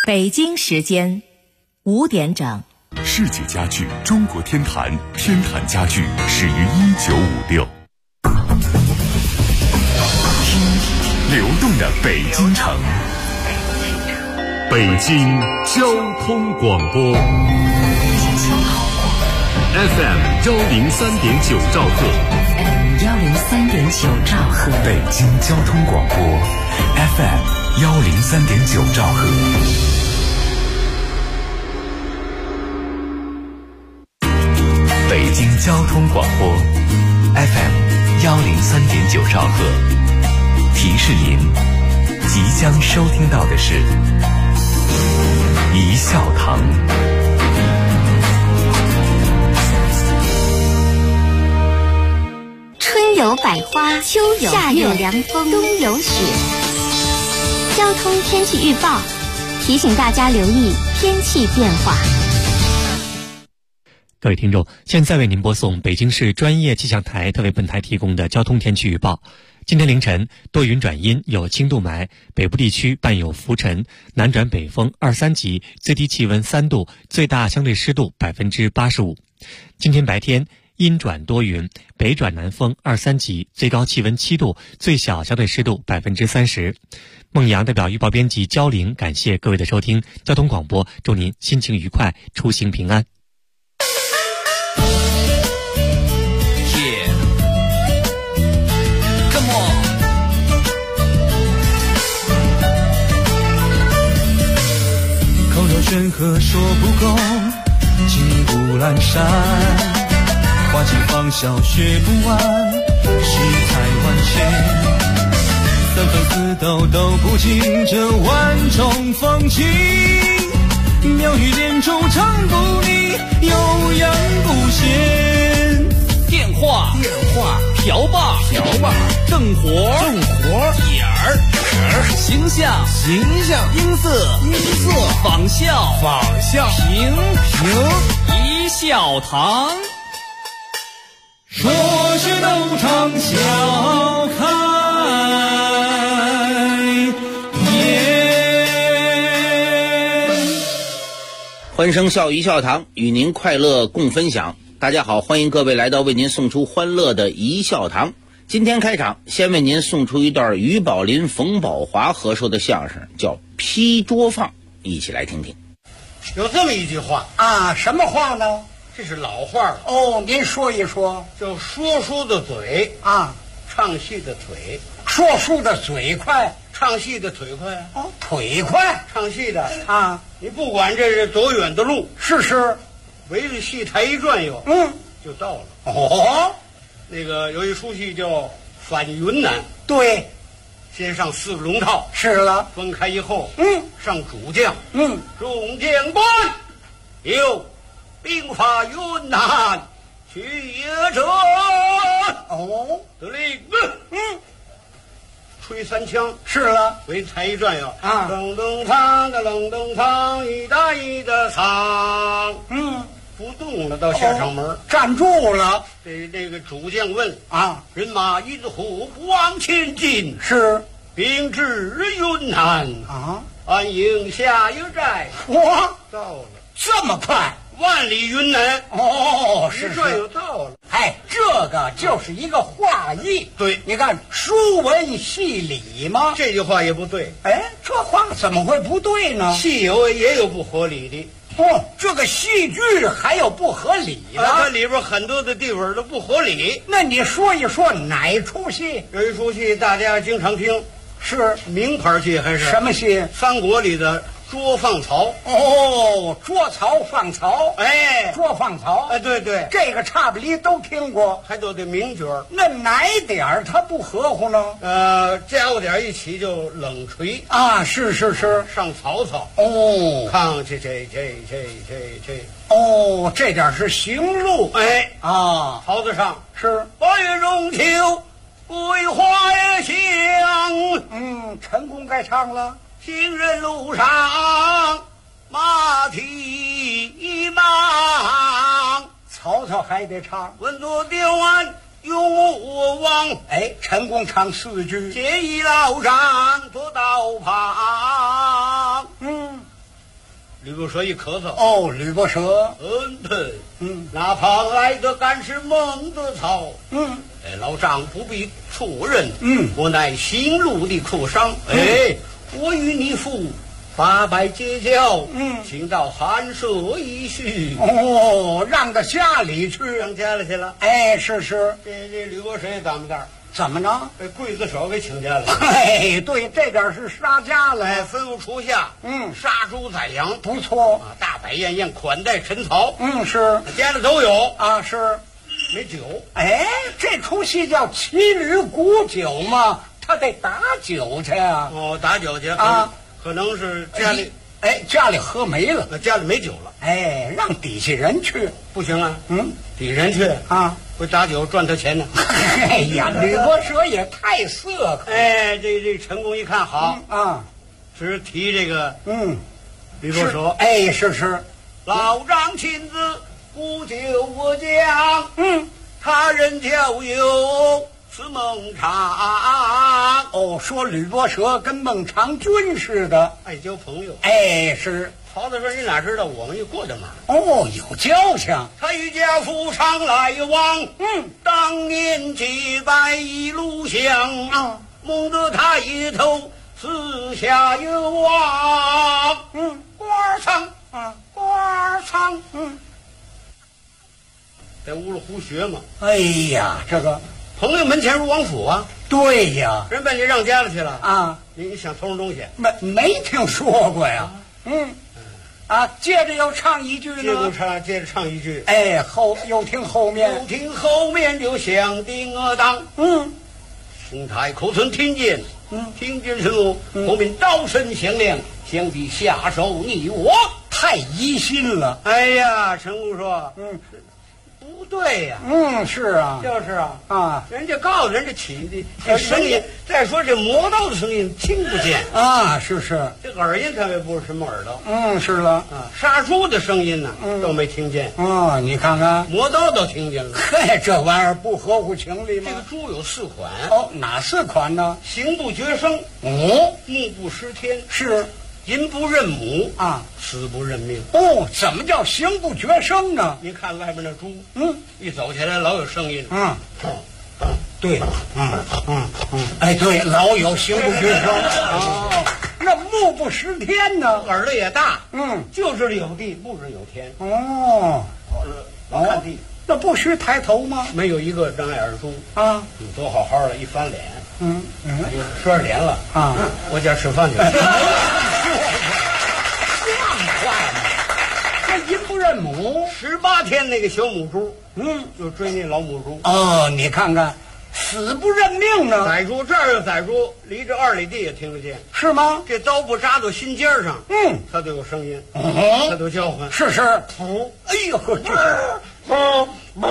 北京时间5点整。 世纪家具中国天坛，天坛家具始于1956。听流动的北京城，北京交通广播 FM 103.9兆赫 103.9兆赫， 北京交通广播 FM 103.9兆赫。北京交通广播 FM 103.9兆赫，提示您即将收听到的是一笑堂。 春有百花，秋有夏有凉风，冬有雪。交通天气预报提醒大家留意天气变化。 各位听众，现在为您播送北京市专业气象台特为本台提供的交通天气预报。今天凌晨多云转阴，有轻度霾，北部地区伴有浮尘，南转北风2、3级，最低气温3度，最大相对湿度85%。今天白天阴转多云，北转南风2、3级，最高气温7度，最小相对湿度30%。孟阳代表预报编辑焦玲，感谢各位的收听。交通广播，祝您心情愉快，出行平安。 山河说不够，金不阑珊，花季芳笑学不完，世态万千，三分四斗都不尽这万种风情，妙语连珠唱不腻，悠扬不闲。 电话瓢把正活点儿形象音色仿效平一笑堂， 说是斗场笑开颜。 欢声笑一笑堂，与您快乐共分享。大家好，欢迎各位来到为您送出欢乐的一笑堂。今天开场，先为您送出一段于宝林、冯宝华合说的相声，叫《批桌放》，一起来听听。 有这么一句话啊，什么话呢？ 这是老话了哦，您说一说。 叫说书的嘴啊， 唱戏的腿。 说书的嘴快， 唱戏的腿快啊。 哦，腿快， 唱戏的啊， 你不管这是多远的路， 是， 围着戏台一转悠，就到了。 哦， 那个有一出戏叫《返云南》， 对， 先上4个龙套， 是了， 分开以后，上主将，众将官有兵发云南去也者， 哦， 得令，吹3枪， 是了， 围台一转悠， 啊， 噔噔唱的噔噔唱，一打一的唱，不动了，到下场门， 站住了。 这个主将问啊， 人马因何不往前进？ 是， 兵至云南啊， 安营下一寨。 哇， 到了， 这么快 ？万里云南。 哦，是这又到了。 哎，这个就是一个画意。 对， 你看书文戏理吗？ 这句话也不对。 哎，这话怎么会不对呢？ 戏也有不合理的。 哦，这个戏剧还有不合理的， 它里边很多的地方都不合理。 那你说一说哪出戏？ 有一出戏大家经常听， 是名牌戏还是什么戏？ 三国里的捉放曹。 哦，捉曹放曹， 哎， 捉放曹， 哎，对， 这个差不离都听过， 还都得名角。 那哪点儿它不合乎呢？ 加个点一起就冷锤啊，是， 上曹操。 哦， 看这， 哦，这点是行路， 哎啊， 曹子上是 8月中秋，桂花也香。 陈宫该唱了。 行人路上马蹄忙， 曹操还得唱。 闻作雕鞍永我王。 哎，陈宫唱4句。 结义老丈坐道旁， 吕不舍一咳嗽， 哦，吕不舍， 对， 哪怕来的敢是孟德草，老丈不必错认，我乃新路的客商，我与你父800结交，请到寒舍一叙。 哦，让到家里去， 让家里去了。 哎，是， 这吕不舍也当不当？ 怎么着？ 被刽子手给请家了。 哎，对，这点是杀家了。 吩咐厨下，杀猪宰羊， 不错啊，大摆宴宴款待陈曹。 是， 家里都有啊，是， 没酒。 哎，这出戏叫骑驴鼓酒嘛，他得打酒去啊。 哦，打酒去啊， 可能是家里， 家里喝没了， 家里没酒了。 哎，让底下人去， 不行啊。底下人去啊。 会打酒赚他钱呢。 哎呀，吕不舍也太色可。 哎，这陈公一看好啊， 只提这个吕不舍。 哎，是， 老丈亲自不救我将，他人交友是孟尝。 哦，说吕不舍跟孟尝君似的， 爱交朋友。 哎，是。 曹操说：“你哪知道我们有过这门？ 哦，有交情。 他与家父常来往，当年结拜一路乡，蒙得他一头私下有望。官仓，在屋里胡学嘛。 哎呀，这个朋友门前如王府啊。 对呀， 人把你让家里去了啊！ 你想偷什么东西？ 没听说过呀。接着又唱一句呢。 接着唱一句。 哎，又听后面就响叮当。兄台口村听见之后，后面刀声响亮，想必下手你我， 太疑心了。 哎呀，陈公说，不对呀。 是啊， 就是啊，人家告诉人家起的这声音，再说这磨刀的声音听不见啊，是， 这个耳音它也不是什么耳朵。 是了啊，杀猪的声音呢都没听见。 你看看磨刀都听见了。 嘿，这玩意儿不合乎情理吗？ 这个猪有4款。 哪4款呢？ 行不绝声，目不识天， 是。 人不认母啊， 死不认命。 怎么叫行不绝声呢？ 您看外边那猪，一走起来老有声音。 对，哎，对，老有行不绝声。那目不识天呢？ 耳朵也大，就知道有地，不知有天。老看地， 那不须抬头吗？ 没有一个张眼儿猪啊， 都好好的，一翻脸，说着脸了啊，我家吃饭去了。 像话吗？这人不认母 ，18天那个小母猪，就追那老母猪。 你看看，死不认命呢。 宰猪这儿有宰猪，离着2里地也听得见， 是吗？ 这刀不扎到心尖上，它都有声音，它都叫唤。 是。哎呦呵，这是。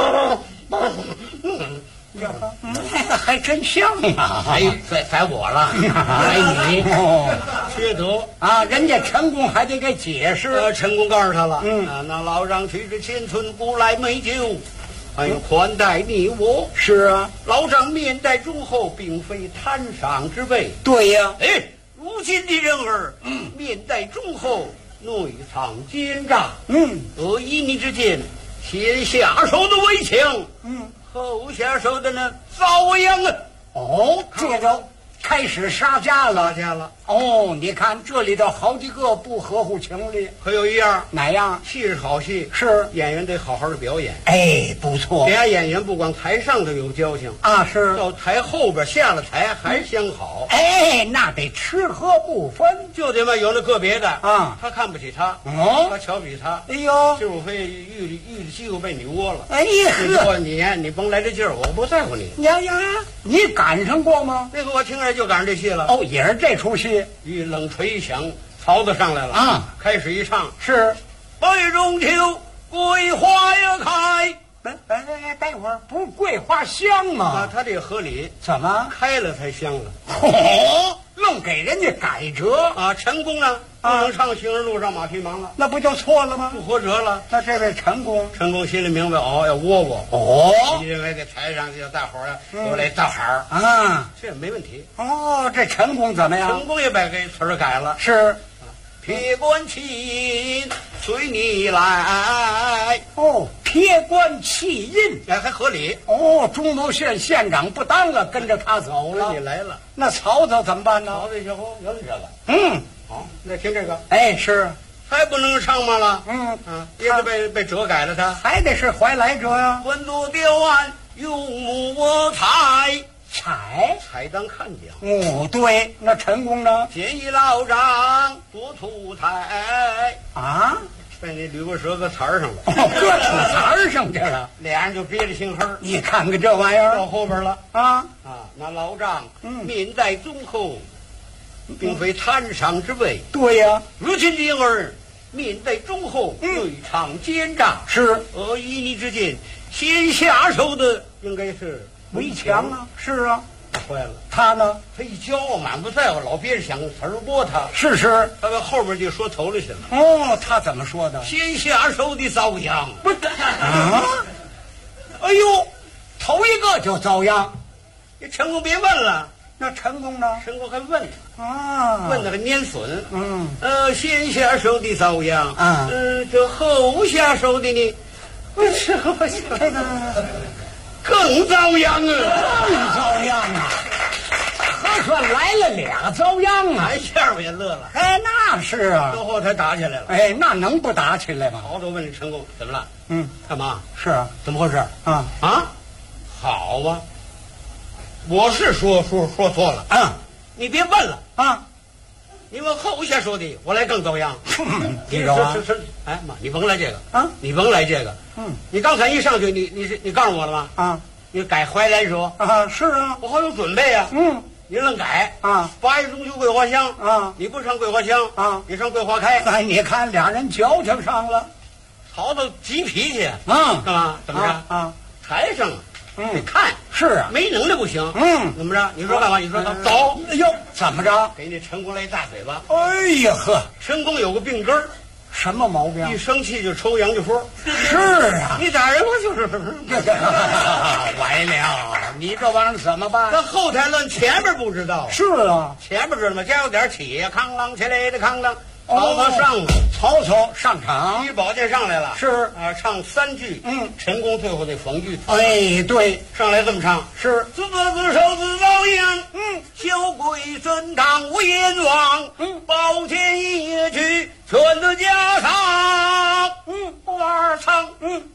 还真像啊！ 宰我了，宰你，缺德啊！人家陈公还得给解释。 陈公告诉他了，那老丈去至前村不来美酒，还有宽待你我。 是啊， 老丈面带忠厚，并非贪赏之辈。 对呀， 如今的人儿，面带忠厚，内藏奸诈，依你之见，先下手的为强，后下手的呢遭殃啊！ 这就开始杀家了。你看这里头好几个不合乎情理。 可有一样， 哪样？ 戏是好戏， 是演员得好好的表演。 不错。 俩演员不光台上头有交情啊，是到台后边下了台还相好。 那得吃喝不分， 就得嘛有那个别的啊， 他看不起他，他瞧不起他。就非遇的机会被你窝了。你说你甭来这劲儿，我不在乎你。 你赶上过吗？ 那个我听着就赶上这戏了。 也是这出戏。 一冷锤一响，曹子上来了啊！开始一唱是北中秋，桂花要开。 待会儿不是桂花香吗？ 他这个合理， 怎么开了才香了？ 愣给人家改折啊！陈公呢？不能唱行人路上马匹忙了， 那不就错了吗？ 不合辙了。 那这位陈公心里明白，要窝你认为在台上叫大伙儿有来大喊啊， 这没问题。 这陈公怎么样？ 陈公也把这词儿改了， 是撇官亲随你来。 哦，撇官弃印， 哎，还合理。 哦，中牟县县长不当了，跟着他走了。 你来了， 那曹操怎么办呢？ 曹操小伙有这个。 嗯， 好，那听这个。 哎，是， 还不能唱吗了？ 嗯也是被折改了他。 还得是怀来者呀。 官渡雕案用木彩， 彩当看讲。 哦，对，那陈宫呢？ 见一老丈多土台啊， 被那吕伯奢搁台上了， 搁土台上去了， 俩人就憋着心黑。 你看看这玩意儿， 到后边了啊！ 那老丈命在忠厚，并非贪赏之辈。 对呀， 如今灵儿命在忠厚，内藏奸诈， 是依你之见，先下手的应该是围墙啊，是啊。 坏了， 他呢？ 他一骄傲，满不在乎，老别人想词儿拨他。 是， 他把后面就说头里去了。 哦，他怎么说的？ 先下手的遭殃。 不是啊！哎呦，头一个就遭殃。 你陈公别问了， 那陈公呢？ 陈公还问啊， 问那个拈损。先下手的遭殃。这后下手的呢？这个更遭殃啊！ 更遭殃啊！合算来了俩遭殃啊！ 下边也乐了。 哎，那是啊， 到后台打起来了。 哎，那能不打起来吗？ 曹操问陈公怎么了？干嘛？ 是啊， 怎么回事？ 啊， 好啊！我是说错了。你别问了啊！ 你问后下说的，我来更遭殃。 你说啊？ 哎妈，你甭来这个啊！ 你甭来这个。你刚才一上去，你告诉我了吗？ 啊！ 你改怀来说啊？是啊， 我好有准备啊。你愣改啊 ？8月中秋桂花香啊！ 你不上桂花香啊？ 你上桂花开。 哎，你看俩人矫情上了。 曹操急脾气干嘛？怎么着啊？ 台上得看。 是啊， 没能耐不行。怎么着？你说干嘛？你说走。 哎呦，怎么着？ 给你陈宫来一大嘴巴。 哎呀呵， 陈宫有个病根儿。 什么毛病？ 一生气就抽杨家坡。 是啊， 你打人我就是完了，你这玩意儿怎么办？ 那后台论前面不知道。 是啊， 前面知道吗？家有点起呀，康啷起来的康啷。曹操上了， 曹操上场， 于宝剑上来了。 是唱3句。陈宫最后那逢句。 哎，对， 上来这么唱。 是自作自受自遭殃。小鬼真当无阎王。保天一曲全的家常。官仓。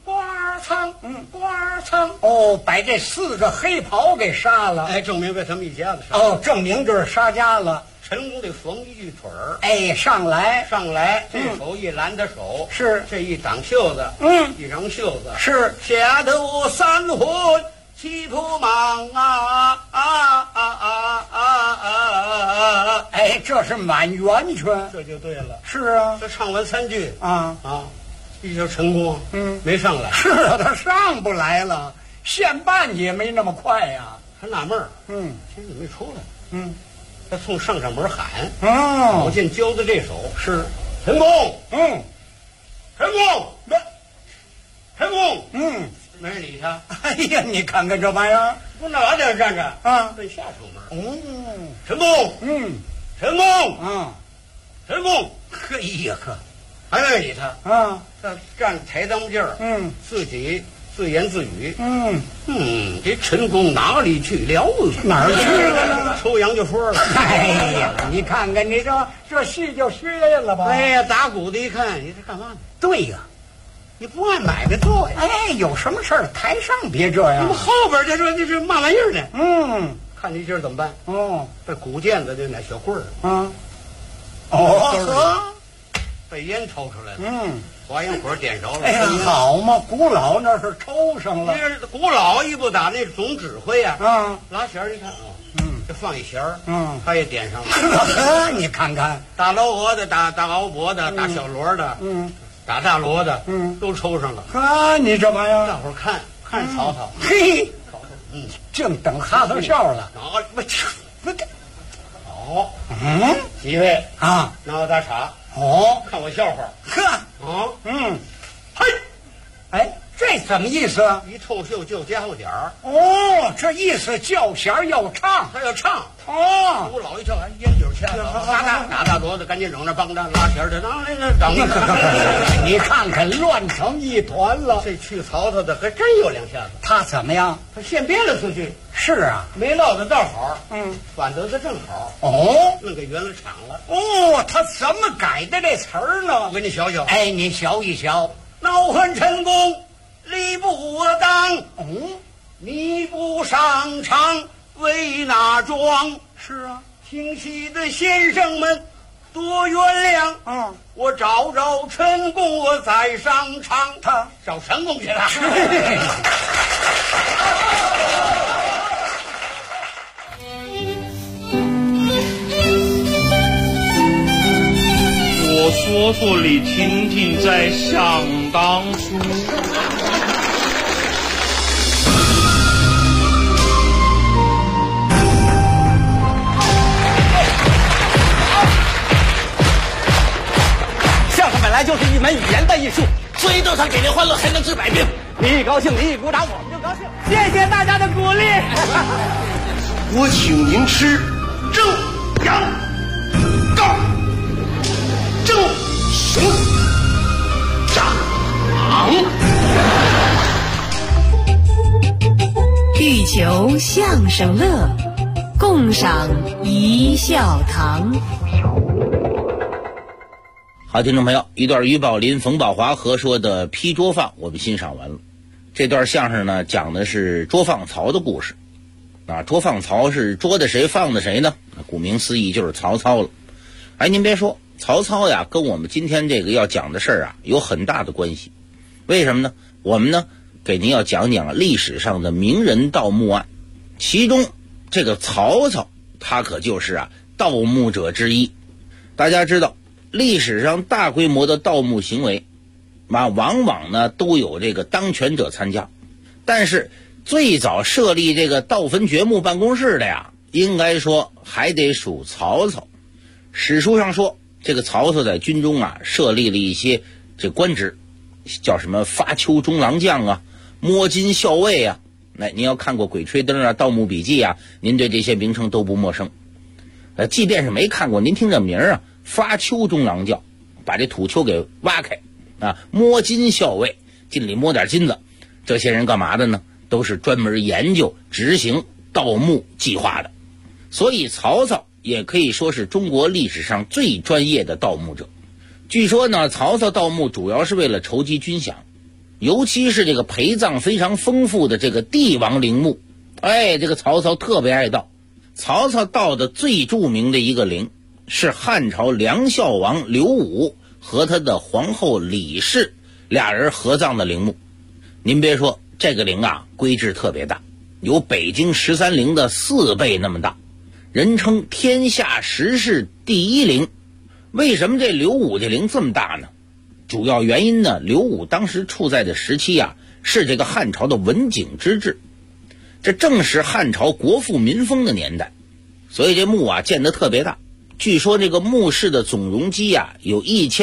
哦，把这4个黑袍给杀了。 哎，证明被他们一家子杀。 哦，证明这是杀家了。 陈宫得缝一句腿儿。 哎，上来， 这手一拦他手， 是这一挡袖子，一张袖子， 是下头3魂七扑忙哎，这是满圆圈， 这就对了。 是啊， 这唱完3句一说陈宫没上来。 是啊，他上不来了，县办也没那么快呀。 他纳闷儿，今儿怎么没出来？他从上门喊，宝剑交的这手是陈宫，陈宫，没人理他。 哎呀，你看看这玩意儿， 不哪点站着奔下出门。陈宫，陈宫，陈宫， 哎呀呵， 还没人理他他站台当劲儿，自己自言自语，这陈宫哪里去了？ 哪儿去了呢？ 抽杨家坡了。 哎呀，你看看你这戏就学了吧？ 哎呀，打鼓的一看，你这干嘛呢？ 对呀， 你不按买卖做呀？ 哎，有什么事儿台上别这样。 你们后边这说这是嘛玩意儿呢？看你今儿怎么办？这鼓毽子这俩小棍儿呵， 被烟抽出来了。花烟火点着了。 哎呀，好嘛，古老那是抽上了。 古老一不打那总指挥啊，拉弦一看这放一弦儿，他也点上了。 你看看， 打老鹅的、打敖脖的、打小锣的，打大锣的，都抽上了。 你这玩意儿， 大伙儿看曹操， 嘿， 曹操， 净等哈头笑了。 好，几位拿我打岔。看我笑话。 嘿，哎，这这怎么意思？ 一透袖就加后点儿。 哦，这意思叫弦要唱， 他要唱。 哦， 我老一瞧，烟酒掐打大镯子，赶紧整着帮着拉弦的，当你看看乱成一团了。 这去曹操的还真有两下子。 他怎么样？ 他现编了4句。 是啊， 没落的倒好，反得的正好。 哦， 弄给圆了场了。 哦，他怎么改的这词儿呢？ 我给你瞧瞧。 哎，你瞧一瞧。 恼恨陈公理不当，你不上场为哪桩？ 是啊， 听戏的先生们多原谅。我找陈公，我再上场。 他找陈公去了。 我说说你听听，在想当初。 相声本来就是一门语言的艺术，所以都想给人欢乐，才能治百病。你一高兴，你一鼓掌，我们就高兴。谢谢大家的鼓励。 我请您吃蒸羊羔。正行长， 欲求相声乐，共赏一笑堂。 好，听众朋友，一段于宝林、冯宝华合说的批捉放我们欣赏完了。这段相声呢，讲的是捉放曹的故事。捉放曹是捉的谁放的谁呢？顾名思义就是曹操了。哎，您别说，曹操呀跟我们今天这个要讲的事儿啊有很大的关系。为什么呢？我们呢给您要讲讲历史上的名人盗墓案，其中这个曹操他可就是盗墓者之一。大家知道，历史上大规模的盗墓行为往往呢都有这个当权者参加，但是最早设立这个盗坟掘墓办公室的呀，应该说还得数曹操。史书上说，这个曹操在军中设立了一些这官职，叫什么发丘中郎将摸金校尉您要看过《鬼吹灯》盗墓笔记您对这些名称都不陌生。即便是没看过，您听这名发丘中郎将，把这土丘给挖开摸金校尉，进里摸点金子。这些人干嘛的呢？都是专门研究执行盗墓计划的。所以曹操也可以说是中国历史上最专业的盗墓者。据说呢，曹操盗墓主要是为了筹集军饷，尤其是这个陪葬非常丰富的这个帝王陵墓，这个曹操特别爱盗。曹操盗的最著名的一个陵是汉朝梁孝王刘武和他的皇后李氏俩人合葬的陵墓。您别说，这个陵规制特别大，有北京13陵的4倍那么大，人称天下10室第一陵。为什么这刘武这陵这么大呢？主要原因呢，刘武当时处在的时期是这个汉朝的文景之治，这正是汉朝国富民丰的年代，所以这墓建得特别大。据说这个墓室的总容积有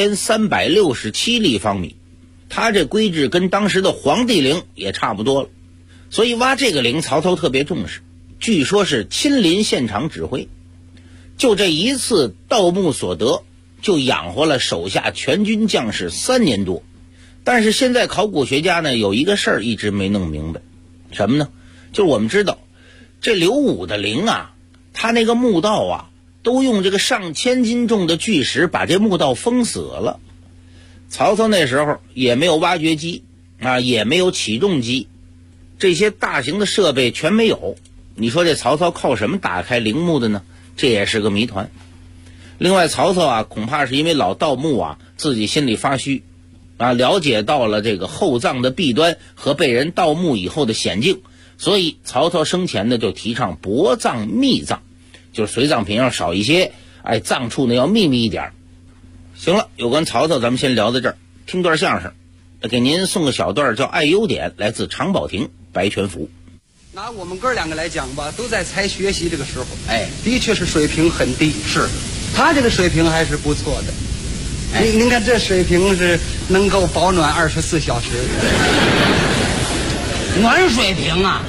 1367立方米，他这规制跟当时的皇帝陵也差不多了。所以挖这个陵曹操特别重视，据说是亲临现场指挥。就这一次盗墓所得，就养活了手下全军将士3年多。但是现在考古学家呢有一个事儿一直没弄明白，什么呢？就是我们知道这刘武的陵他那个墓道都用这个上千斤重的巨石把这墓道封死了。曹操那时候也没有挖掘机也没有起重机，这些大型的设备全没有。你说这曹操靠什么打开陵墓的呢？这也是个谜团。另外曹操恐怕是因为老盗墓自己心里发虚了解到了这个厚葬的弊端和被人盗墓以后的险境，所以曹操生前呢就提倡薄葬密葬，就是随葬品要少一些，葬处呢要秘密一点。行了，有关曹操咱们先聊到这儿，听段相声，给您送个小段叫《爱优点》，来自常宝霆、白全福。 拿我们哥2个来讲吧，都在才学习这个时候，的确是水平很低。是，他这个水平还是不错的。您看这水平是能够保暖24小时。 暖水瓶啊！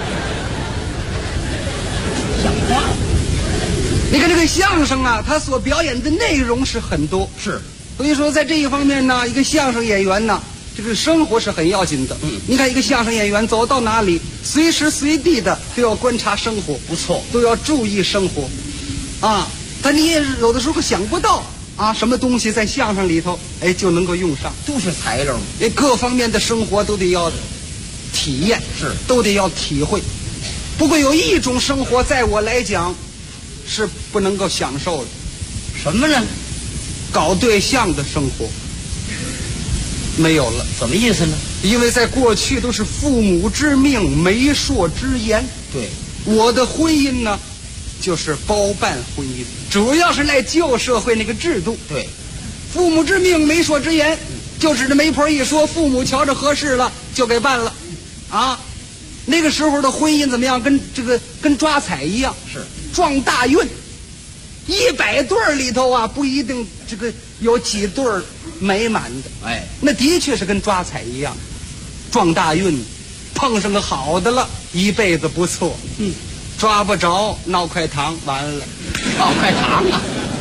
像话！ 你看这个相声啊，它所表演的内容是很多， 是， 所以说在这一方面呢，一个相声演员呢，这个生活是很要紧的。你看一个相声演员走到哪里，随时随地的都要观察生活， 不错， 都要注意生活，啊，但你也有的时候想不到啊，什么东西在相声里头，哎，就能够用上， 都是材料， 各方面的生活都得要体验， 是， 都得要体会。不过有一种生活，在我来讲是不能够享受的， 什么呢？ 搞对象的生活没有了。 什么意思呢？ 因为在过去都是父母之命媒妁之言， 对， 我的婚姻呢就是包办婚姻，主要是赖旧社会那个制度。 对， 父母之命媒妁之言，就指着媒婆一说，父母瞧着合适了就给办了，啊，那个时候的婚姻怎么样？跟抓彩一样， 是撞大运，100对里头啊，不一定有几对美满的。 哎， 那的确是跟抓彩一样，撞大运，碰上个好的了，一辈子不错。抓不着，闹块糖，完了， 闹块糖啊！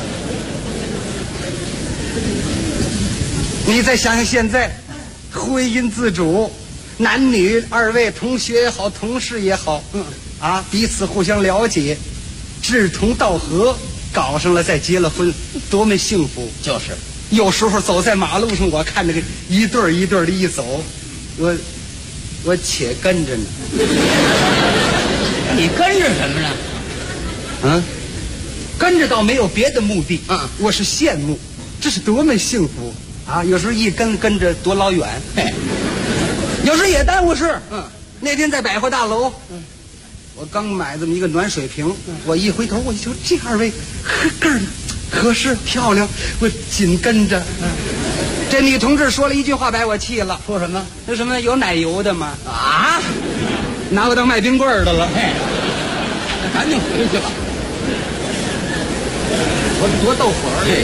你再想想现在，婚姻自主，男女二位同学也好，同事也好，彼此互相了解，志同道合，搞上了再结了婚，多么幸福！ 就是， 有时候走在马路上，我看那个一对一对的一走，我且跟着呢。 你跟着什么呢？ 跟着倒没有别的目的，我是羡慕，这是多么幸福啊！有时候一跟着多老远，有时候也耽误事。那天在百货大楼，我刚买这么一个暖水瓶，我一回头，我一瞧这二位个儿合适漂亮，我紧跟着。这女同志说了一句话，把我气了。 说什么？ 那什么有奶油的吗？ 啊！ 拿我当卖冰棍的了。 那赶紧回去吧。 我多逗火儿！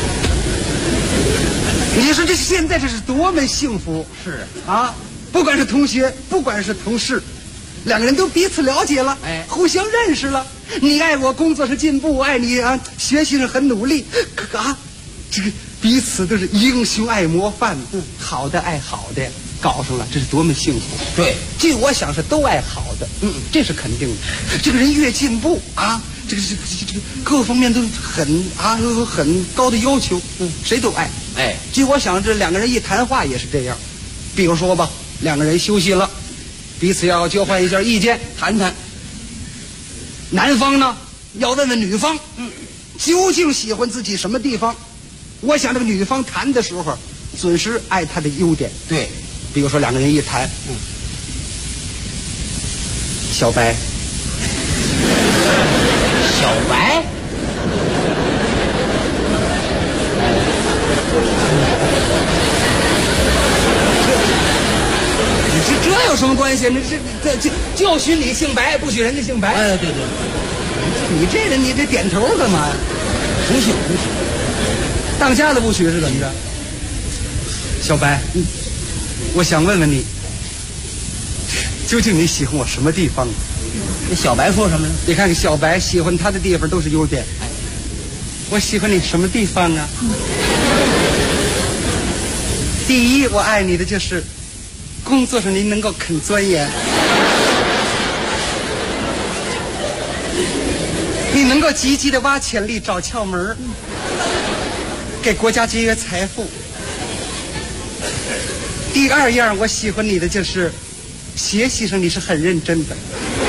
你说这现在这是多么幸福！ 是啊，不管是同学，不管是同事，两个人都彼此了解了，互相认识了。你爱我工作上进步，我爱你啊学习上很努力，这个彼此都是英雄爱模范，好的爱好的。搞上了，这是多么幸福！ 对， 据我想是都爱好的，这是肯定的。这个人越进步啊，这个各方面都有很高的要求，谁都爱。据我想这两个人一谈话也是这样。比如说吧，两个人休息了，彼此要交换一下意见，谈谈。男方呢要问问女方，究竟喜欢自己什么地方？我想这个女方谈的时候，准是爱他的优点。 对。 比如说两个人一谈，小白，这有什么关系？这就许你姓白，不许人家姓白。 对， 你这人你这点头干嘛呀？ 不许， 当家的不许是怎么着？小白，我想问问你，究竟你喜欢我什么地方？ 这小白说什么呢？ 你看看小白喜欢他的地方都是优点。我喜欢你什么地方啊？第一，我爱你的就是工作上您能够肯钻研，你能够积极的挖潜力找窍门，给国家节约财富。第二样我喜欢你的就是学习上你是很认真的，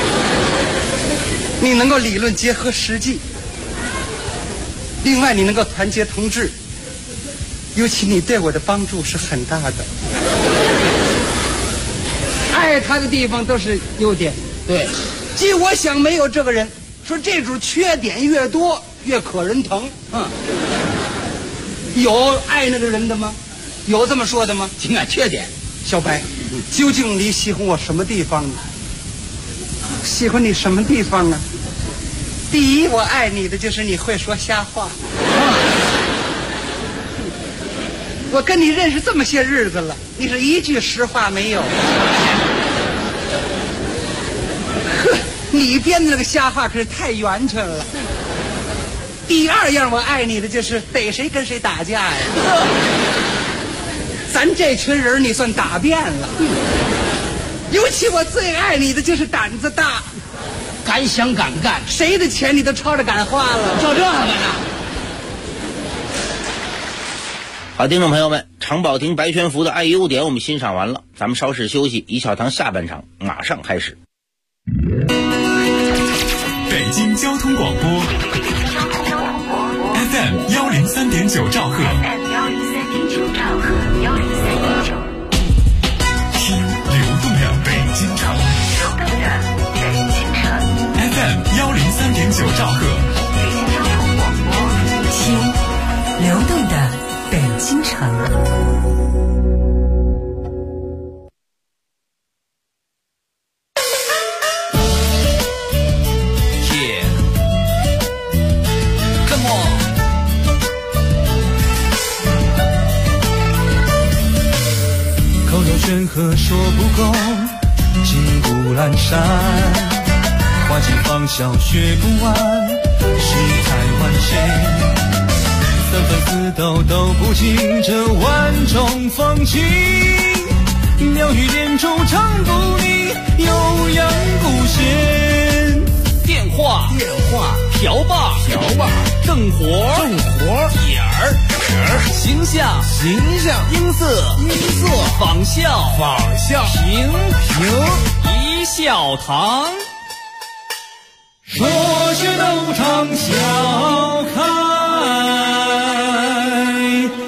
你能够理论结合实际，另外你能够团结同志，尤其你对我的帮助是很大的。爱他的地方都是优点。 对， 据我想没有这个人说这种缺点越多越可人疼。有爱那个人的吗？有这么说的吗？ 情感缺点。 小白，究竟你喜欢我什么地方呢？喜欢你什么地方呢？第一，我爱你的就是你会说瞎话。我跟你认识这么些日子了，你是一句实话没有。 你编的那个瞎话可是太圆圈了。第二样我爱你的就是逮谁跟谁打架呀。咱这群人你算打遍了。尤其我最爱你的就是胆子大， 敢想敢干， 谁的钱你都抄着敢花了， 就这个呢。 好，听众朋友们，常宝霆、白全福的爱优点我们欣赏完了，咱们稍事休息，一小堂下半场马上开始。 北京交通广播 FM 103.9兆赫，听流动的北京城，FM 103.9兆赫， 听流动的北京城。 劝和说不够，金谷阑珊，花季芳笑学不完，世态万千，三分四斗都不尽这万种风情，鸟语点烛唱不腻，悠扬古弦。 电话瓢把正活点儿形象音色仿效平一笑堂， 说学逗唱笑开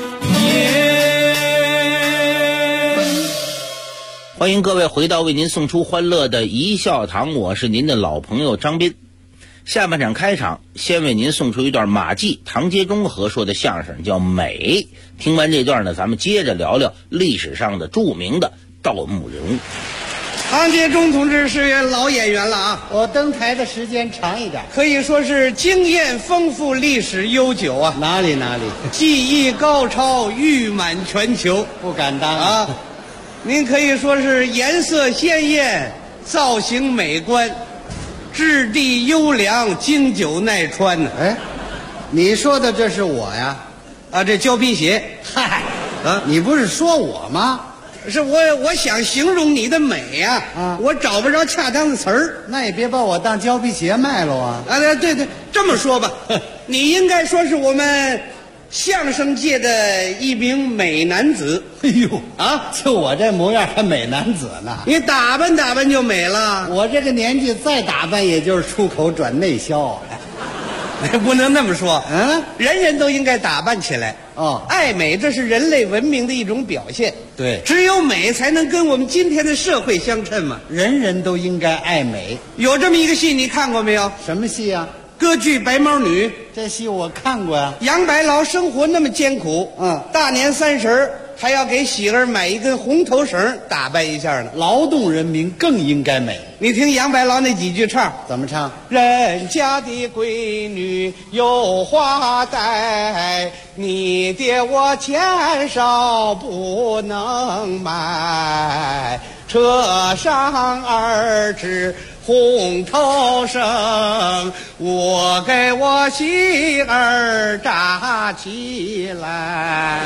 颜。 欢迎各位回到为您送出欢乐的一笑堂，我是您的老朋友张斌。下半场开场，先为您送出一段马季、唐杰忠合说的相声，叫《美》。听完这段呢，咱们接着聊聊历史上的著名的盗墓人物。 唐杰忠同志是老演员了啊， 我登台的时间长一点， 可以说是经验丰富，历史悠久啊。 哪里技艺高超，誉满全球， 不敢当啊。您可以说是颜色鲜艳，造型美观，质地优良，经久耐穿呢。 哎，你说的这是我呀？ 啊，这胶皮鞋。 嗨，啊，你不是说我吗？ 是我想形容你的美呀，我找不着恰当的词儿。 那也别把我当胶皮鞋卖了啊！ 啊，对，这么说吧，你应该说是我们相声界的一名美男子。 哎呦啊，就我这模样还美男子呢？ 你打扮打扮就美了。 我这个年纪再打扮，也就是出口转内销。 不能那么说，人人都应该打扮起来。 哦， 爱美这是人类文明的一种表现。 对， 只有美才能跟我们今天的社会相称嘛。 人人都应该爱美。 有这么一个戏，你看过没有？ 什么戏啊？ 歌剧《白毛女》。 这戏我看过呀。 杨白劳生活那么艰苦，大年30还要给喜儿买一根红头绳打扮一下呢。 劳动人民更应该美。 你听杨白劳那几句唱， 怎么唱？ 人家的闺女有花戴，你爹我钱少不能买，车上2只红头绳，我给我媳儿扎起来。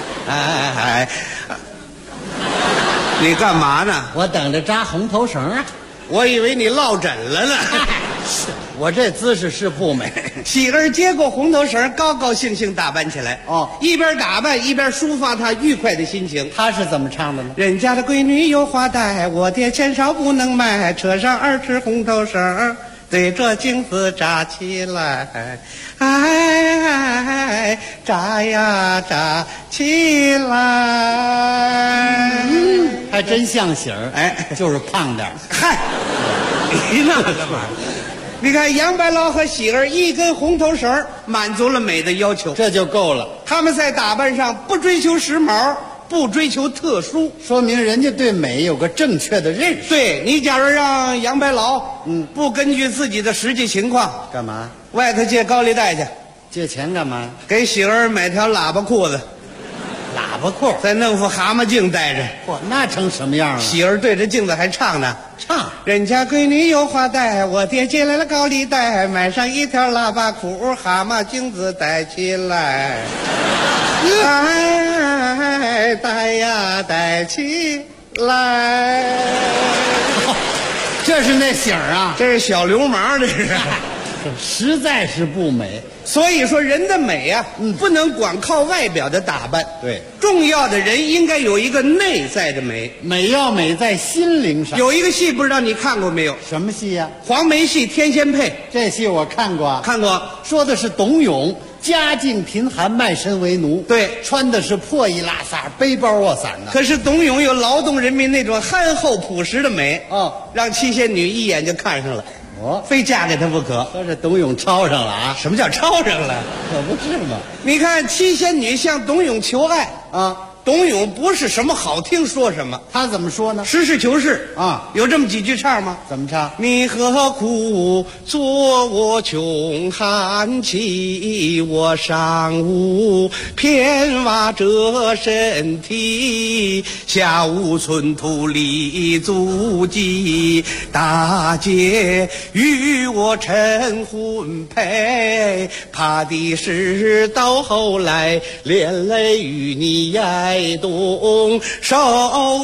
你干嘛呢？ 我等着扎红头绳啊！ 我以为你落枕了呢。 我这姿势是不美。 喜儿接过红头绳，高高兴兴打扮起来。一边打扮一边抒发他愉快的心情。 他是怎么唱的呢？ 人家的闺女有花戴，我爹钱少不能买，车上2只红头绳，对着镜子扎起来，扎呀扎起来。 还真像喜儿，就是胖点。 嗨，你那干嘛？你看杨白劳和喜儿一根红头绳满足了美的要求， 这就够了。 他们在打扮上不追求时髦，不追求特殊， 说明人家对美有个正确的认识。 对，你假如让杨白劳不根据自己的实际情况， 干嘛？ 外头借高利贷去。 借钱干嘛？ 给喜儿买条喇叭裤子。 喇巴裤， 再弄副蛤蟆镜戴着， 嚯，那成什么样了？ 媳妇对着镜子还唱呢， 唱人家闺女有花戴，我爹接来了高利贷，买上一条喇叭裤，蛤蟆镜子戴起来，哎，戴呀戴起来。 这是那景儿啊， 这是小流氓，这是。 实在是不美。 所以说，人的美啊，不能光靠外表的打扮。 对， 重要的人应该有一个内在的美， 美要美在心灵上。 有一个戏不知道你看过没有？ 什么戏呀？ 黄梅戏《天仙配》。 这戏我看过， 看过。 说的是董永家境贫寒，卖身为奴。 对， 穿的是破衣拉撒，背包卧伞的。 可是董永有劳动人民那种憨厚朴实的美，让七仙女一眼就看上了。非嫁给他不可。 说这董永抄上了啊？ 什么叫抄上了？ 可不是嘛！ 你看七仙女向董永求爱啊，董永不是什么好听说什么， 他怎么说呢？ 实事求是啊。 有这么几句唱吗？ 怎么唱？ 你何苦做我穷寒气，我上无片瓦遮身体，下无寸土立足迹，大姐与我成婚配，怕的是到后来连累与你挨动手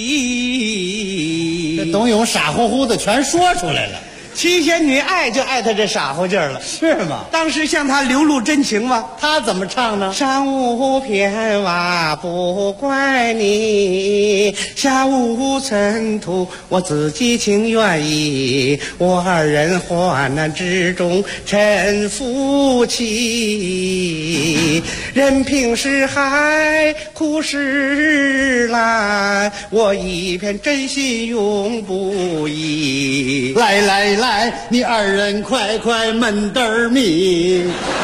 机。 这董永傻乎乎的全说出来了。 七仙女爱就爱他这傻乎劲儿了， 是吗？ 当时向他流露真情吗？ 他怎么唱呢？ 上无片瓦不怪你，下无尘土我自己情愿意，我二人患难之中真夫妻，任凭是海枯石烂，我一片真心永不移。 来来来，你二人快快闷得儿米。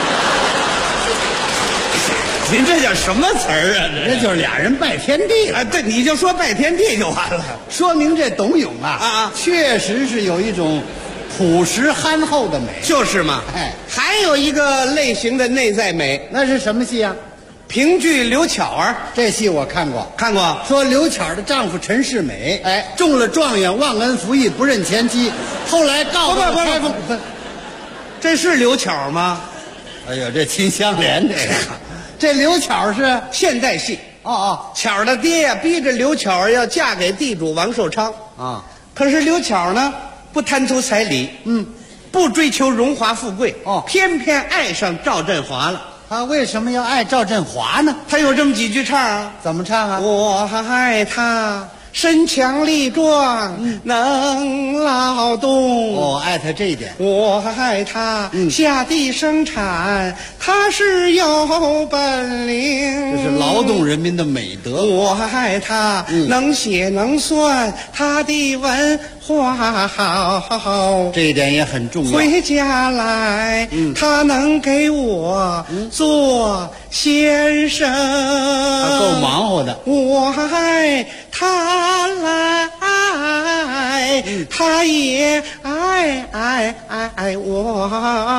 您这叫什么词儿啊？ 这就是俩人拜天地了。 对，你就说拜天地就完了。 说明这董永确实是有一种朴实憨厚的美。 就是嘛。 哎， 还有一个类型的内在美， 那是什么戏啊？ 评剧刘巧儿。 这戏我看过， 看过。 说刘巧儿的丈夫陈世美，中了状元，忘恩负义，不认前妻，后来告到开封。 这是刘巧儿吗？ 哎呦，这亲相连这个。这刘巧是现代戏。巧儿的爹呀，逼着刘巧儿要嫁给地主王寿昌啊。可是刘巧儿呢，不贪图彩礼，不追求荣华富贵，偏偏爱上赵振华了。 他为什么要爱赵振华呢？ 他有这么几句唱啊。 怎么唱啊？ 我爱他身强力壮，能劳动。 爱他这一点。 我爱他下地生产，他是有本领。 这是劳动人民的美德。 我爱他能写能算，他的文化好。 这一点也很重要。 回家来，他能给我做先生。 他够忙活的。 我爱他来，他也爱我。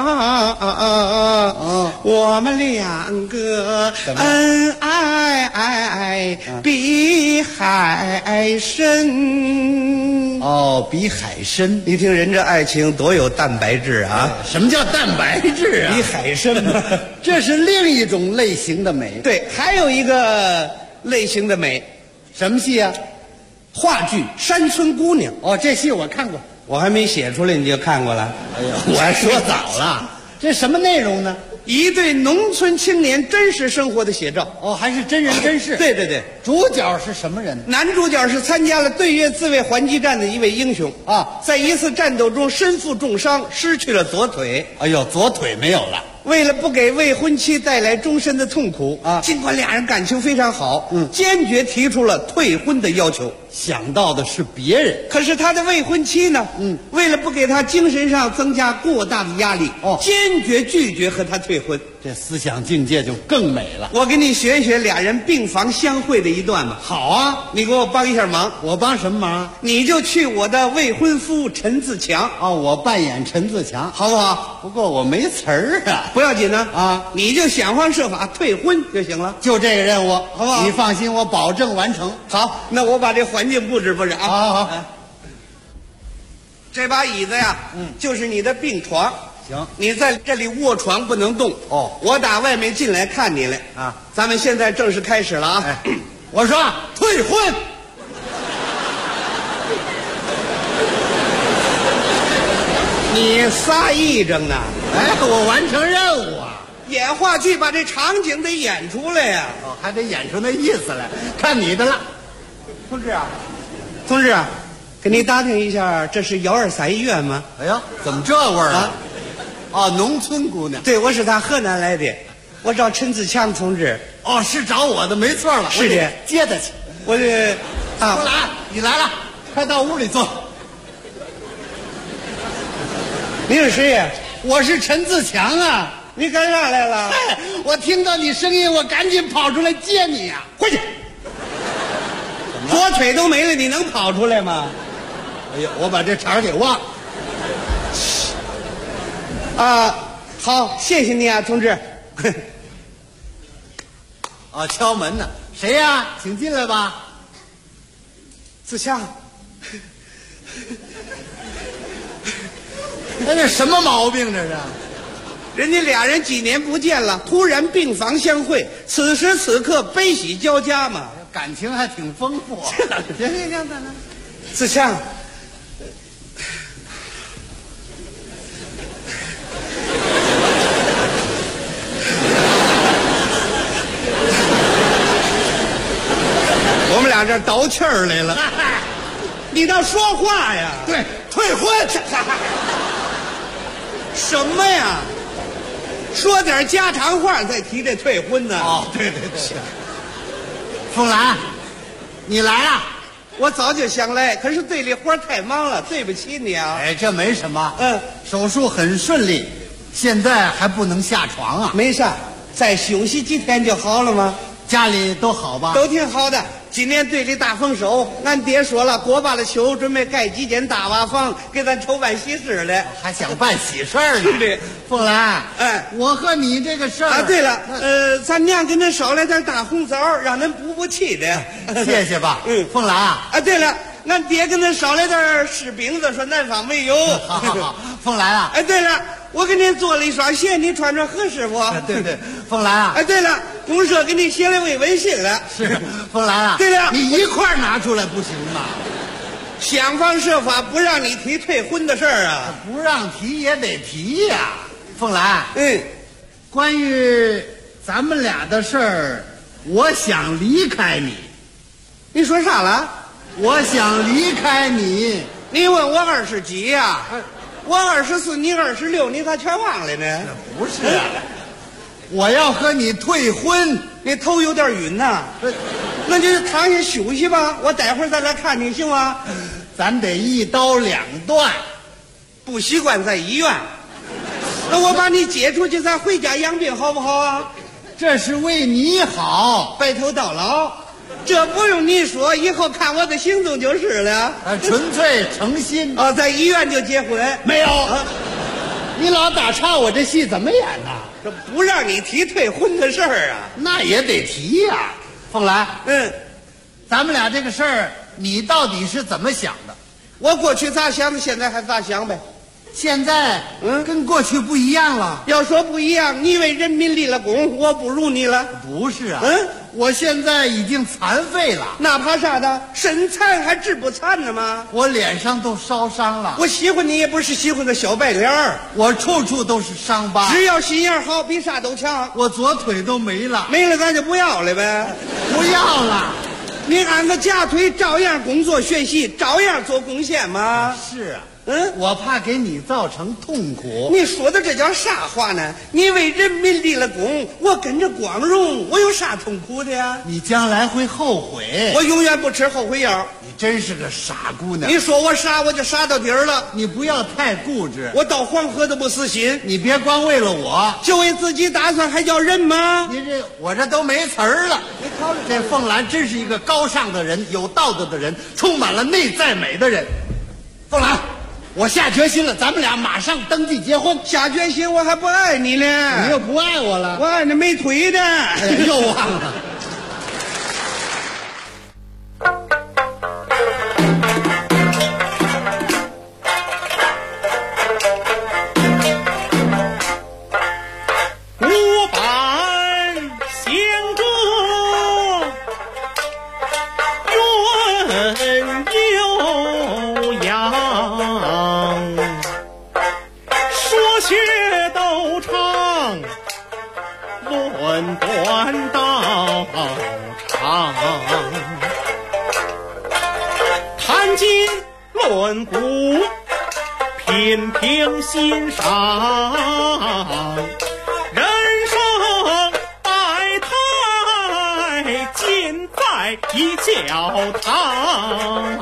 我们两个恩爱比海深。 比海深。 你听人这爱情多有蛋白质啊！ 什么叫蛋白质啊？ 比海深嘛。 这是另一种类型的美。 对，还有一个类型的美。 什么戏啊？ 话剧《山村姑娘》。 这戏我看过， 我还没写出来你就看过了。 哎呀，我还说早了。这什么内容呢？ 一对农村青年真实生活的写照。 还是真人真事。 对对对。 主角是什么人？ 男主角是参加了对越自卫还击战的一位英雄啊，在一次战斗中身负重伤，失去了左腿。 哎呦，左腿没有了。 为了不给未婚妻带来终身的痛苦啊，尽管俩人感情非常好，坚决提出了退婚的要求。 想到的是别人。 可是他的未婚妻呢？为了不给他精神上增加过大的压力，坚决拒绝和他退婚。 这思想境界就更美了。 我给你学一学俩人病房相会的一段吧。 好啊， 你给我帮一下忙。 我帮什么忙？ 你就去我的未婚夫陈自强啊，我扮演陈自强， 好不好？ 不过我没词儿啊。 不要紧呢啊，你就想方设法退婚就行了。 就这个任务， 好不好？ 你放心，我保证完成。 好，那我把这环境布置布置啊。 好。 这把椅子呀，就是你的病床。 行， 你在这里卧床不能动。我打外面进来看你来啊。咱们现在正式开始了啊。 我说退婚。 你撒癔症呢？ 我完成任务啊！ 演话剧把这场景得演出来呀。 还得演出那意思来，看你的了。 同志啊，给你打听一下，这是123医院吗？ 哎呀，怎么这味儿啊？农村姑娘。 对，我是他河南来的，我找陈自强同志。 是找我的，没错了。 是的， 接他去。 我这不来，你来了，快到屋里坐。 你是谁呀？ 我是陈自强啊。 你干啥来了？ 我听到你声音，我赶紧跑出来接你呀。 回去。左腿都没了，你能跑出来吗？ 哎呀，我把这茬给忘了。 好，谢谢你啊，同志。 敲门呢，谁呀？请进来吧。 自强。 这什么毛病这是？ 人家俩人几年不见了，突然病房相会，此时此刻悲喜交加嘛， 感情还挺丰富。行，咱来。 自强，我们俩这倒气儿来了。你倒说话呀！ 对，退婚。 什么呀？说点家常话再提这退婚呢？ 对。凤兰，你来了。 我早就想来，可是队里活太忙了，对不起你啊。 这没什么。手术很顺利，现在还不能下床啊。 没啥，再休息几天就好了吗？ 家里都好吧？ 都挺好的。今年队里大丰收，俺爹说了，过罢了秋，准备盖几间大瓦房，给咱筹办喜事来。 还想办喜事呢？ 是的， 凤兰，我和你这个事儿对了，咱娘给恁捎来点大红枣，让恁补补气的。 谢谢吧。凤兰啊。 对了，俺爹给恁捎来点柿饼子，说南方没有。 好，凤兰啊。 对了，我给您做了一双鞋，你穿着合适不？ 对，凤兰啊。 对了，公社给你写了慰问信了。 是，凤兰啊。 对了， 你一块拿出来不行吗？ 想方设法不让你提退婚的事儿啊。 不让提也得提呀，凤兰。关于咱们俩的事儿，我想离开你。 你说啥了？ 我想离开你。 你问我20几呀？我24，你26，你咋全忘了呢？ 不是啊，我要和你退婚。 你头有点晕呐，那就躺下休息吧，我待会儿再来看你行吗？ 咱得一刀两断。 不习惯在医院，那我把你接出去，咱回家养病好不好啊？ 这是为你好， 白头到老。这不用你说，以后看我的行动就是了。 纯粹诚心。 在医院就结婚？ 没有。你老打岔，我这戏怎么演呢？ 这不让你提退婚的事儿啊？ 那也得提呀。凤兰，咱们俩这个事儿，你到底是怎么想的？ 我过去咋想的，现在还咋想呗。 现在跟过去不一样了。 要说不一样，你为人民立了功，我不如你了。 不是啊，我现在已经残废了。 那怕啥的？身残还治不残呢吗？ 我脸上都烧伤了。 我喜欢你也不是喜欢个小白脸儿， 我处处都是伤疤。 只要心眼好，比啥都强。 我左腿都没了。 没了咱就不要了呗。 不要了。 你按个假腿照样工作学习，照样做贡献吗？ 是啊。 我怕给你造成痛苦。你说的这叫啥话呢？你为人民立了功，我跟着光荣，我有啥痛苦的呀？你将来会后悔。我永远不吃后悔药。你真是个傻姑娘。你说我傻，我就傻到底儿了。你不要太固执。我到黄河都不死心。你别光为了我，就为自己打算，还叫人吗？我这都没词儿了。你瞧，这凤兰真是一个高尚的人，有道德的人，充满了内在美的人。凤兰，我下决心了，咱们俩马上登记结婚。下决心，我还不爱你呢。你又不爱我了？我爱那没腿的。又忘了。 论古，品评欣赏，人生百态尽在一教堂。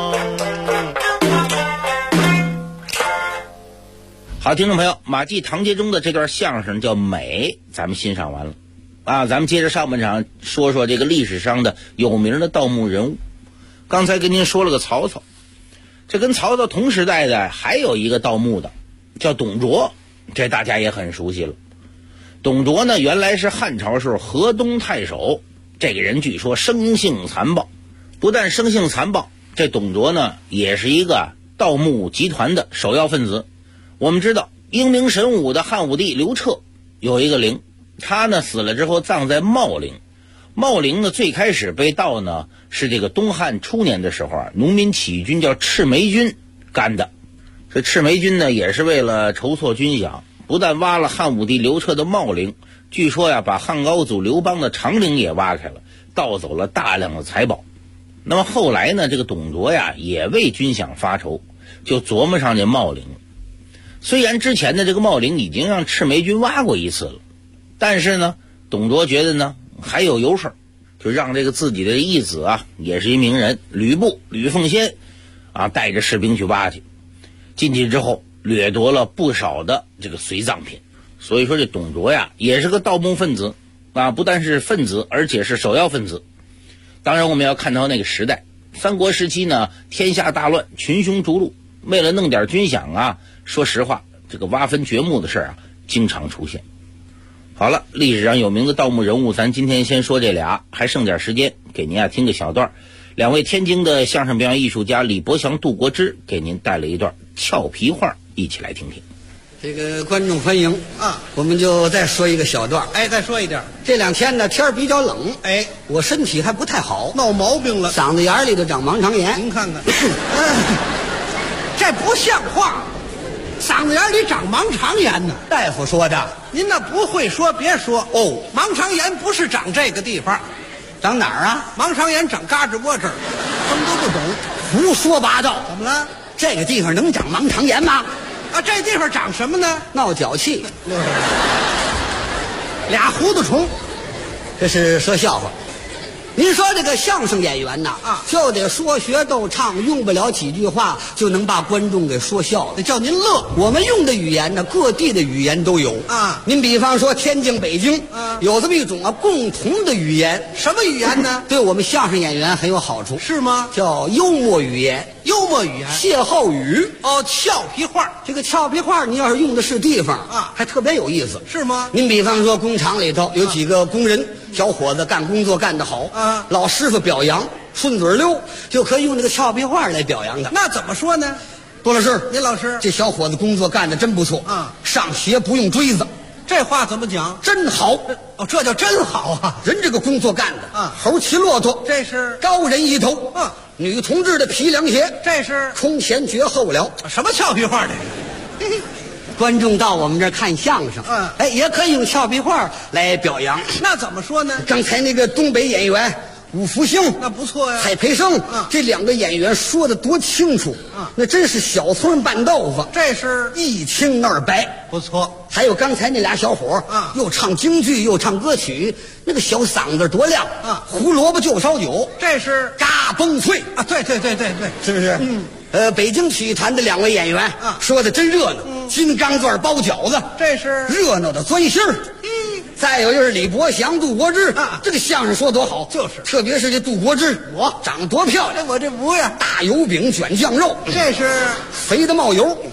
好，听众朋友，马季、唐杰忠的这段相声叫《美》，咱们欣赏完了啊，咱们接着上半场说说这个历史上的有名的盗墓人物。刚才跟您说了个曹操，这跟曹操同时代的还有一个盗墓的，叫董卓，这大家也很熟悉了。董卓呢，原来是汉朝时候河东太守，这个人据说生性残暴，不但生性残暴，这董卓呢也是一个盗墓集团的首要分子。我们知道英明神武的汉武帝刘彻有一个陵，他呢死了之后葬在茂陵。茂陵呢最开始被盗呢是这个东汉初年的时候啊，农民起义军叫赤眉军干的。这赤眉军呢也是为了筹措军饷，不但挖了汉武帝刘彻的茂陵，据说呀把汉高祖刘邦的长陵也挖开了，盗走了大量的财宝。那么后来呢，这个董卓呀也为军饷发愁，就琢磨上这茂陵了。虽然之前的这个茂陵已经让赤眉军挖过一次了，但是呢董卓觉得呢还有油水，就让这个自己的义子啊，也是一名人，吕布吕奉先啊，带着士兵去挖去。进去之后掠夺了不少的这个随葬品。所以说这董卓呀也是个盗墓分子啊，不但是分子，而且是首要分子。当然我们要看到那个时代，三国时期呢，天下大乱，群雄逐鹿，为了弄点军饷啊，说实话这个挖坟掘墓的事啊经常出现。好了，历史上有名的盗墓人物咱今天先说这俩，还剩点时间给您听个小段。两位天津的相声表演艺术家李伯祥、杜国之给您带了一段俏皮话，一起来听听。 这个观众欢迎啊，我们就再说一个小段。哎，再说一点。这两天呢天比较冷，哎，我身体还不太好，闹毛病了，嗓子眼里头长盲肠炎。您看看这不像话，嗓子眼里长盲肠炎呢？大夫说的。您那不会说别说哦，盲肠炎不是长这个地方，长哪儿啊？盲肠炎长嘎吱窝这儿，什么都不懂，胡说八道。怎么了？这个地方能长盲肠炎吗？啊，这地方长什么呢？闹脚气，俩糊涂虫。这是说笑话。您说这个相声演员呐，就得说学逗唱，用不了几句话就能把观众给说笑了，得叫您乐。我们用的语言呢，各地的语言都有啊。您比方说天津、北京，有这么一种共同的语言，什么语言呢？对我们相声演员很有好处，是吗？叫幽默语言。幽默语言，歇后语哦，俏皮话。这个俏皮话，你要是用的是地方啊，还特别有意思，是吗？您比方说工厂里头有几个工人，小伙子干工作干得好啊，老师傅表扬，顺嘴溜，就可以用这个俏皮话来表扬他。那怎么说呢？多老师，您老师，这小伙子工作干得真不错啊，上学不用锥子。这话怎么讲？真好哦，这叫真好啊！人这个工作干的啊，猴骑骆驼，这是高人一头啊。女同志的皮凉鞋，这是空前绝后了。什么俏皮话这个？观众到我们这儿看相声，哎，也可以用俏皮话来表扬。那怎么说呢？刚才那个东北演员武福星那不错呀， 蔡培生这两个演员说的多清楚那真是小葱拌豆腐， 这是一清二白， 不错。 还有刚才那俩小伙又唱京剧又唱歌曲，那个小嗓子多亮胡萝卜就烧酒， 这是嘎嘣脆对， 是不是？北京曲艺团的两位演员说的真热闹，金刚钻包饺子， 这是热闹的钻心儿。再有就是李伯祥、杜国之这个相声说多好， 就是特别是这杜国之， 我长得多漂亮， 我这模样， 大油饼卷酱肉， 这是肥的冒油，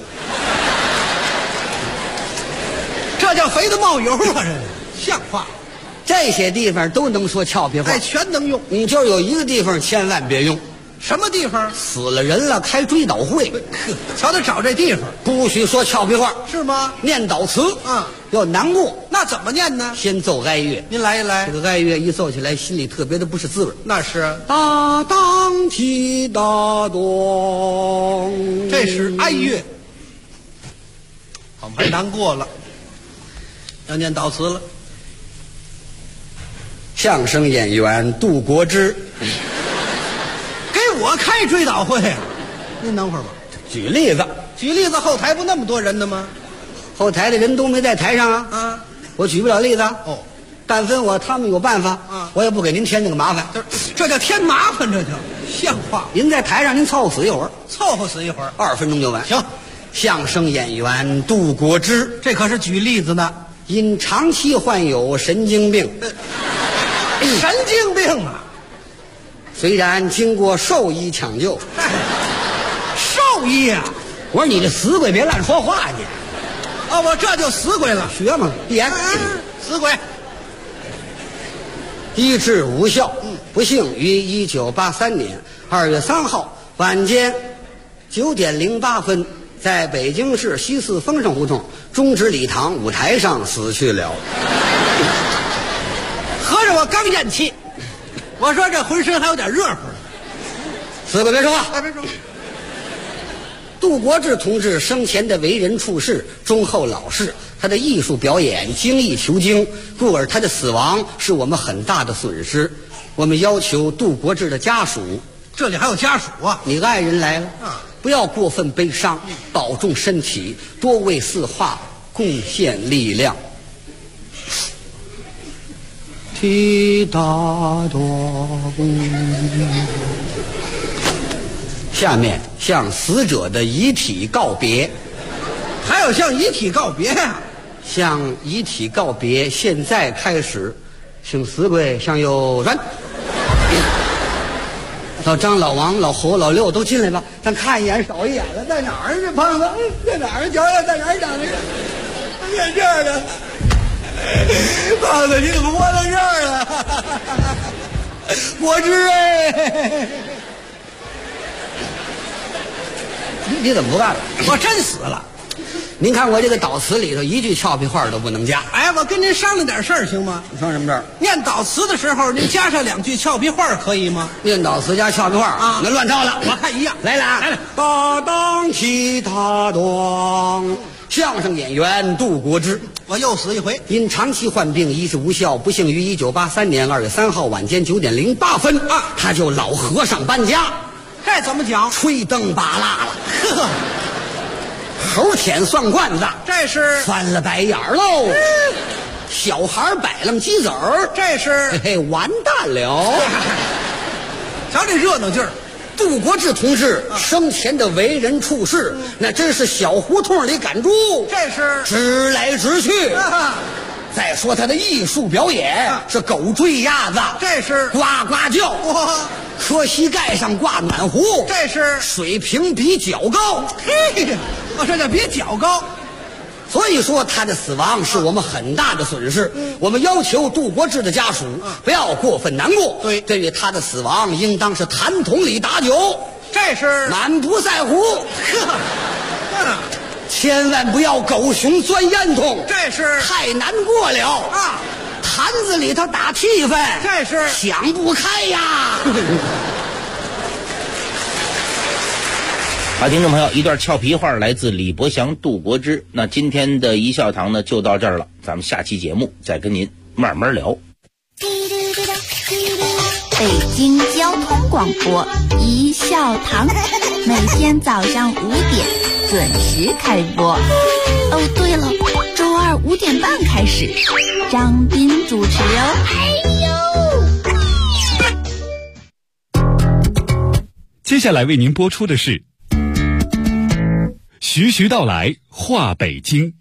这叫肥的冒油啊，这像话。 这些地方都能说俏皮话， 全能用。 你就有一个地方千万别用， 什么地方？ 死了人了开追悼会， 瞧得找这地方， 不许说俏皮话， 是吗？ 念悼词要难过， 那怎么念呢？ 先奏哀乐， 您来一来。 这个哀乐一奏起来，心里特别的不是滋味。 那是大当提大咚， 这是哀乐，我们还难过了，要念悼词了。 相声演员杜国之给我开追悼会啊！您等会儿吧。 举例子， 后台不那么多人的吗？ 后台的人都没在台上啊，我举不了例子哦。 但分他们有办法我也不给您添这个麻烦。 这叫添麻烦，这叫像话。 您在台上您凑合死一会儿，2分钟就完。 行。 相声演员杜国之， 这可是举例子呢。 因长期患有神经病。 神经病啊！ 虽然经过兽医抢救， 兽医啊！ 我说你这死鬼别乱说话你。 我这就死鬼了， 学嘛，闭眼。 死鬼。 医治无效，不幸于1983年2月3号晚间9点08分，在北京市西四丰盛胡同中直礼堂舞台上死去了。 合着我刚咽气，我说这浑身还有点热乎。 死鬼别说话， 别说。 杜国之同志生前的为人处事忠厚老实，他的艺术表演精益求精，故而他的死亡是我们很大的损失。我们要求杜国之的家属， 这里还有家属啊？ 你爱人来了不要过分悲伤，保重身体，多为四化贡献力量。提大咚。下面向死者的遗体告别。 还有向遗体告别呀？ 向遗体告别，现在开始，请死鬼向右转。老张、老王、老侯、老六都进来吧，咱看一眼，少一眼了，在哪儿？这胖子，在哪儿？瞧瞧，在哪儿长的？在这儿呢。胖子，你怎么窝到这儿了？国之哎，你怎么不干了？ 我真死了。 您看我这个悼词里头一句俏皮话都不能加。 我跟您商量点事儿行吗？ 你商量什么事儿？ 念悼词的时候，您加上2句俏皮话可以吗？ 念悼词加俏皮话那乱套了。 我看一样。 来了。大当提大咚。相声演员杜国之， 我又死一回， 因长期患病医治无效，不幸于1983年2月3号晚间9点08分他就老和尚搬家。 这怎么讲？ 吹灯拔蜡了。呵，猴舔蒜罐子， 这是翻了白眼喽。小孩摆楞鸡子儿， 这是嘿嘿完蛋了。 瞧这热闹劲儿。 杜国志同志生前的为人处事，那真是小胡同里赶猪， 这是直来直去。再说他的艺术表演是狗追鸭子， 这是呱呱叫。磕膝盖上挂暖壶， 这是水平比脚高。 嘿，我说这比脚高。 所以说他的死亡是我们很大的损失。我们要求杜国志的家属不要过分难过。对于他的死亡，应当是坛桶里打酒， 这是满不在乎。千万不要狗熊钻烟囱， 这是太难过了坛子里头打气氛， 这是想不开呀。 好，听众朋友，一段俏皮话来自李伯祥、杜国之。那今天的一笑堂呢，就到这儿了。咱们下期节目再跟您慢慢聊。 北京交通广播一笑堂，每天早上5点准时开播。哦，对了，周二5点半开始，张斌主持哦。 接下来为您播出的是徐徐道来话北京。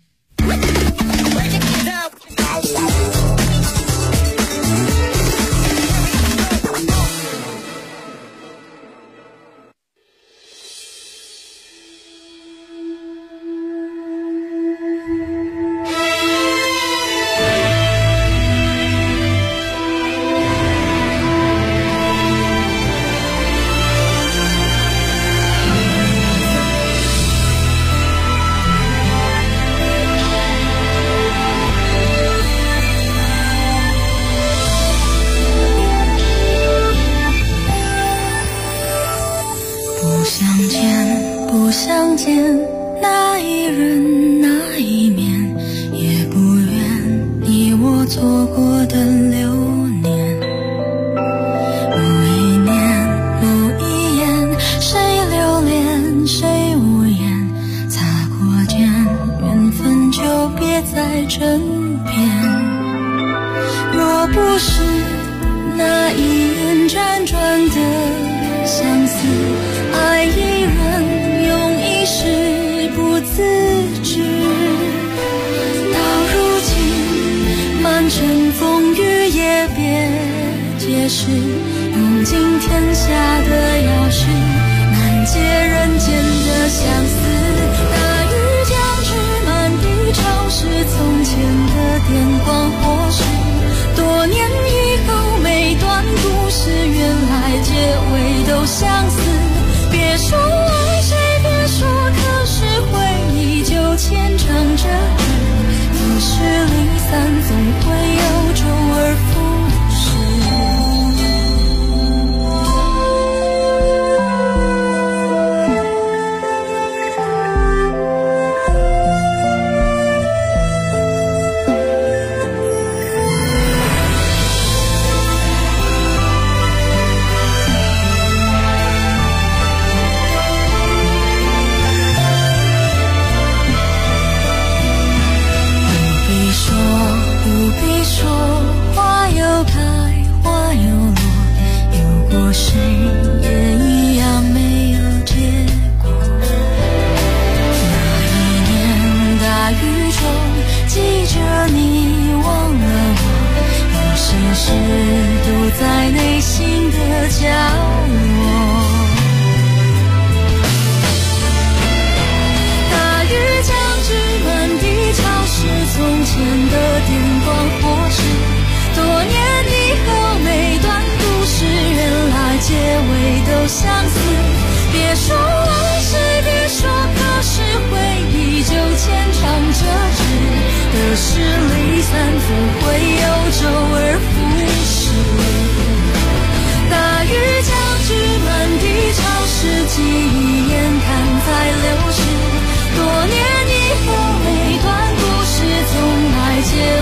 不想见那一人那一面，也不愿你我错过的流年。某一年某一眼，谁留恋谁无言，擦过肩，缘分就别在枕边。若不是那一眼辗转的相思，爱一人用一世不自知，到如今满城风雨也别解释，用尽天下的钥匙，难解人间的相思。大雨将至，满地潮湿，从前的电光火石，多年以后每段故事，原来结尾都相似。别说爱谁，别说，可是回忆就牵肠着纸，可是离散总会有周而复始。谁也一样没有结果。那一年大雨中，记着你忘了我，有些事都在内心的角落。大雨将至，满地潮湿，从前的电光火石，多年以后每段故事，原来结尾都相似。别说爱谁，别说，可是回忆就牵肠着纸，得失离散总会有周而复始。大雨将至，满地潮湿，记忆眼看在流逝，多年以后每段故事总来结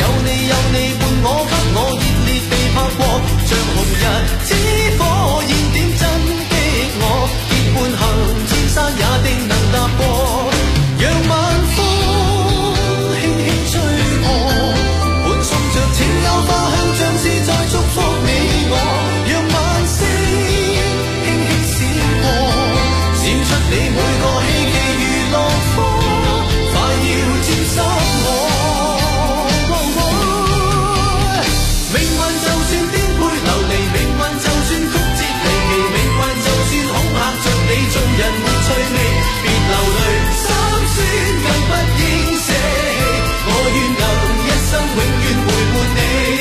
有你伴我，給我熱烈地拍過，像紅日之火燃點真的我，結伴行千山也定能踏過，讓晚風輕輕吹過，伴送着情有花香，像是在祝福你我，讓晚星輕輕閃過，閃出你每個希冀如落花，快要沾濕我。命運就算顛沛流離，命運就算曲折離奇，命運就算恐嚇着你，做人沒趣味，別流淚，心酸更不應捨棄，我願能一生永遠陪伴你。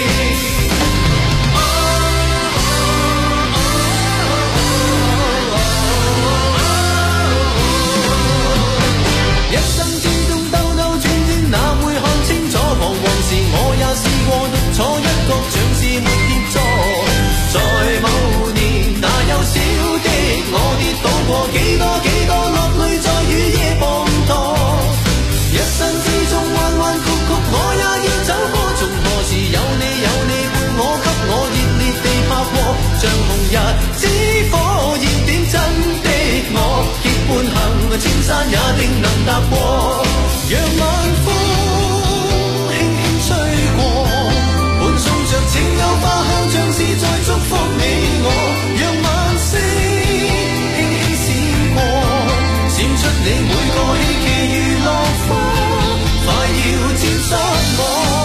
一生之中兜兜轉轉，哪會看清楚？彷徨時我也試過獨坐一角，像是沒協助。在某年那幼小的我跌倒過幾多落淚在雨夜滂沱，一生之中彎彎曲曲我也要走過，從何時有你伴我，給我熱烈地拍過，像紅日之火燃點真的我，結伴行千山也定能踏過，讓晚風輕輕吹過，伴送着情有花香，像是在祝福你我，讓晚星輕輕閃過，閃出你每個希冀如落花，快要沾濕我。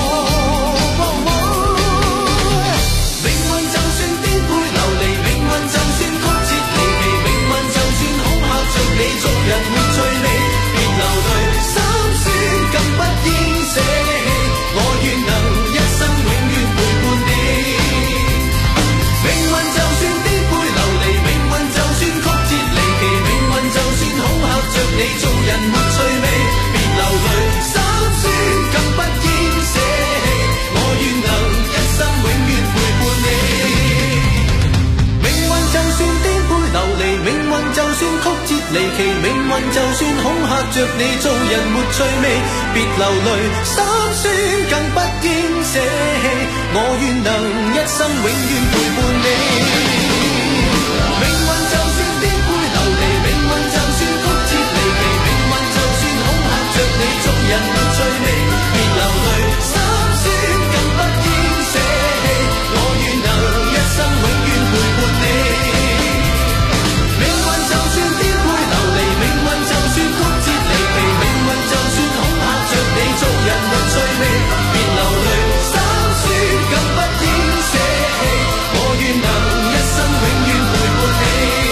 命運就算顛沛流離，命運就算曲折離奇，命運就算恐嚇着你，做人沒趣味，別流淚，心酸更不應捨棄，我願能一生永遠陪伴你。命運就算顛沛流離，命運就算曲折離奇，命運就算恐嚇着你，做人沒趣味，別流淚，心酸更不應捨棄，我願能一生永遠陪伴你。命運就算顛沛流離，命運就算曲折離奇，命運就算恐嚇着你，做人沒趣味，別流淚，心酸更不應捨棄，我願能一生永遠陪伴你。命運就算顛沛流離，命運就算曲折離奇，命運就算恐嚇着你，做人沒趣味，別流淚，心酸更不應捨棄，我願能一生永遠陪伴你。命運就算顛沛流離，命運就算曲折離奇，命運就算恐嚇着你，做人沒趣味，別流淚，心酸更不應捨棄，我願能一生永遠陪伴你。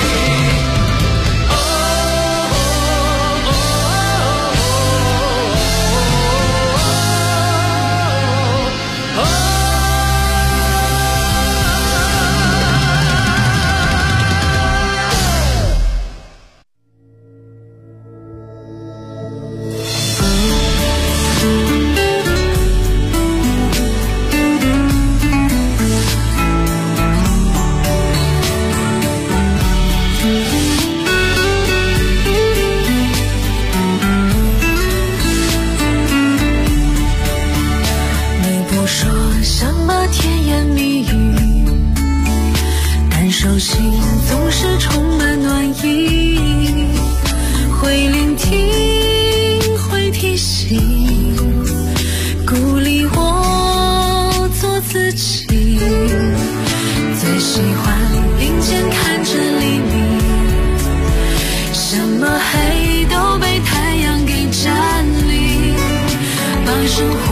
手心总是充满暖意，会聆听，会提醒，鼓励我做自己。最喜欢并肩看着黎明，什么黑都被太阳给占领，把生活